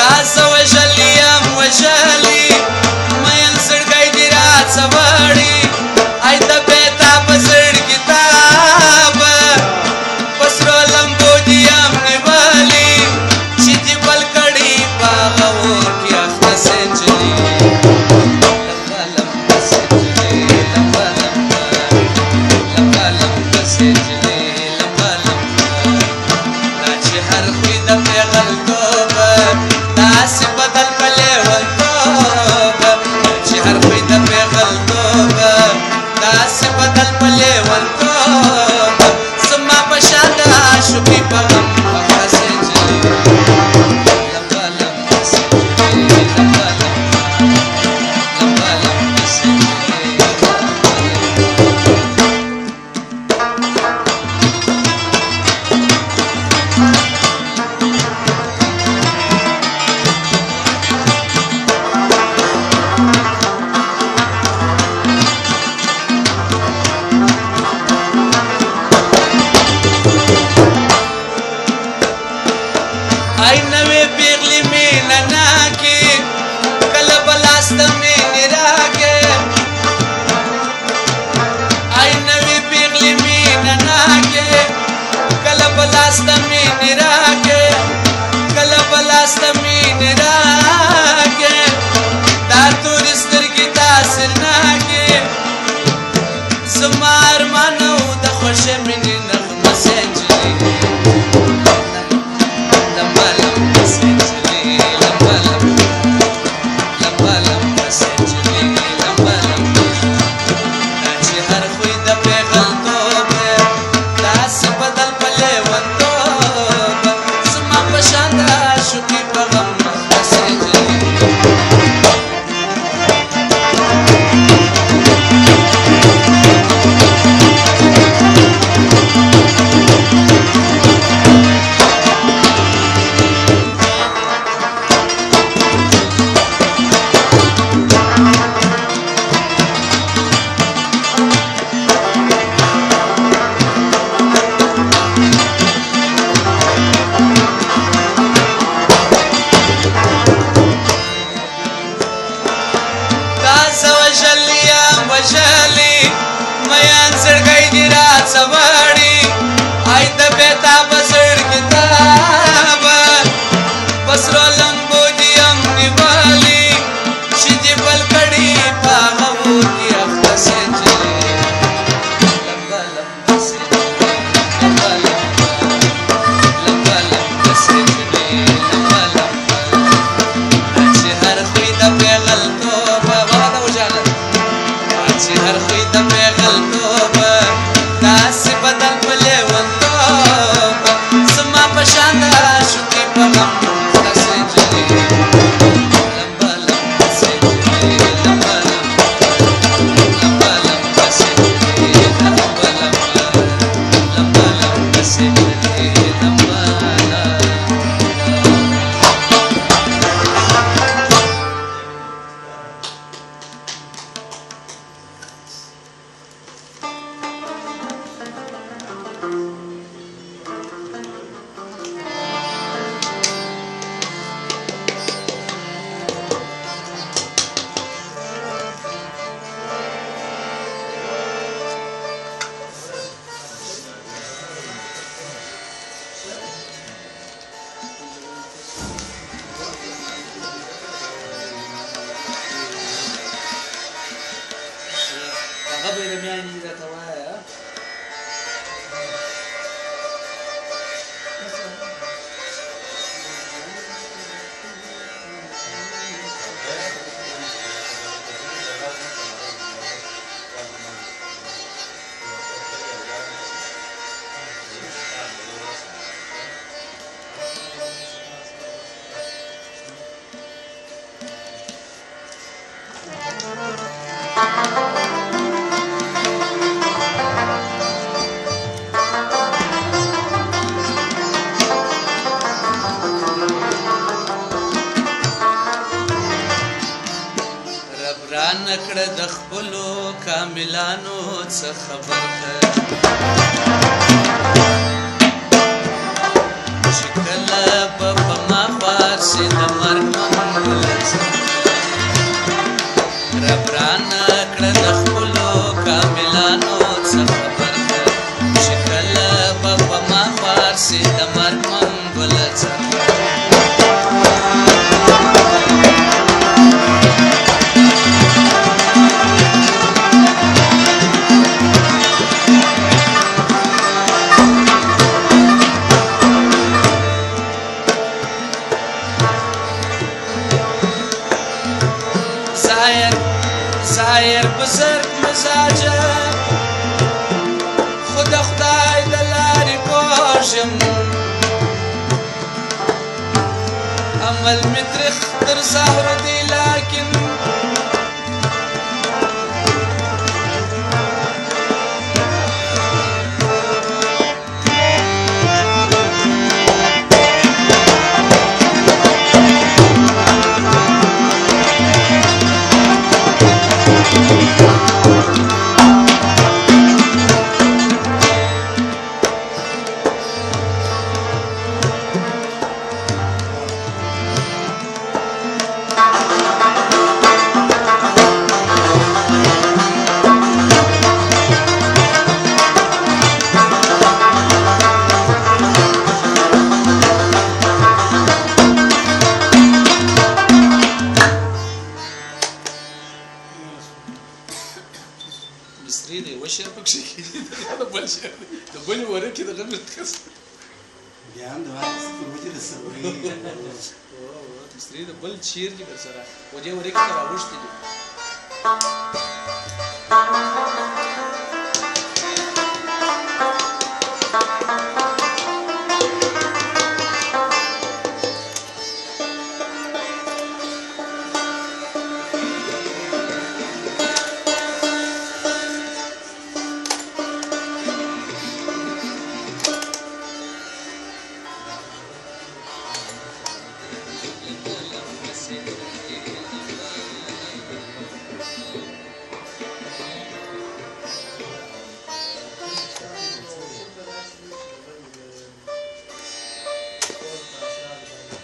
تاسو وژلي یم وژلي مین زړګی دې راڅه وړي ای د بېتابه زړګي تابه په سرو لمبو دې یم نیولي چې دې بل کړي په هغه اور کې اخته سې نجلۍ لمبه لمبه سې نجلۍ لمبه لمبه لمبه لمبه سې نجلۍ لمبه لمبه دا چې هر خوی د پېغلتوبه داسې بدل په لیونتوبه چې هر خوی د پېغلتوبه داسې بدل په لیونتوبه زما په شان د عاشقي په غم اخته سې نجلۍ لمبه لمبه سې نجلۍ لمبه لمبه لمبه لمبه سې نجلۍ ای نوې پیغلې مینه ناکې کله به لاس ته مینې راکې ای نوې پیغلې مینه ناکې کله به لاس ته مینې راکې کله به لاس ته مینې راکې دا تورې سترګې تاثیر ناکې زما ارمان و د خوښې مینې نغمه سې نجلۍ لمبه لمبه سې نجلۍ لمبه لمبه لمبه لمبه سې نجلۍ لمبه لمبه دا چې هر خوی د پېغلتوبه داسې بدل په لیونتوبه زما په شان د عاشقي په غم اخته سې نجلۍ تاسو وژلي یم وژلي مین زړګی دې راڅه وړي ای د بېتابه زړګي تابه په سرو لمبو دې یم نیولي چې دې بل کړي په هغه اور کې اخته سې نجلۍ لمبه لمبه سې نجلۍ لمبه لمبه لمبه لمبه سې نجلۍ لمبه لمبه دا چې هر خوی د پېغلتوبه واده وجاله چې هر خوی د پېغلتوبه داسې بدل په لیونتوبه زما په شان د عاشقي په غم اخته سې نجلۍ لمبه لمبه سې نجلۍ لمبه لمبه لمبه لمبه سې نجلۍ لمبه لمبه لمبه لمبه سې نجلۍ لمبه لمبه هغه به یې د میانې راته وایه نکړه د خپلو کاملانو څه خبر ده چې کله به په ما خوار شي د مرګ زایر بزرگ مزاجه خود خدای د لارې کوږم عمل مې ترخ تر زهرو دی لاکن مصري دی یوه شعر پکښې کښېږي دا د بل شعر دی د بلې ورقې د غم کس بیا هم د واکس قیمتي د صبري مصري د بل شعر دي درسره و دې ورقې ته راوښتي دي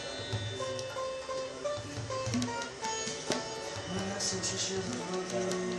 Thank you.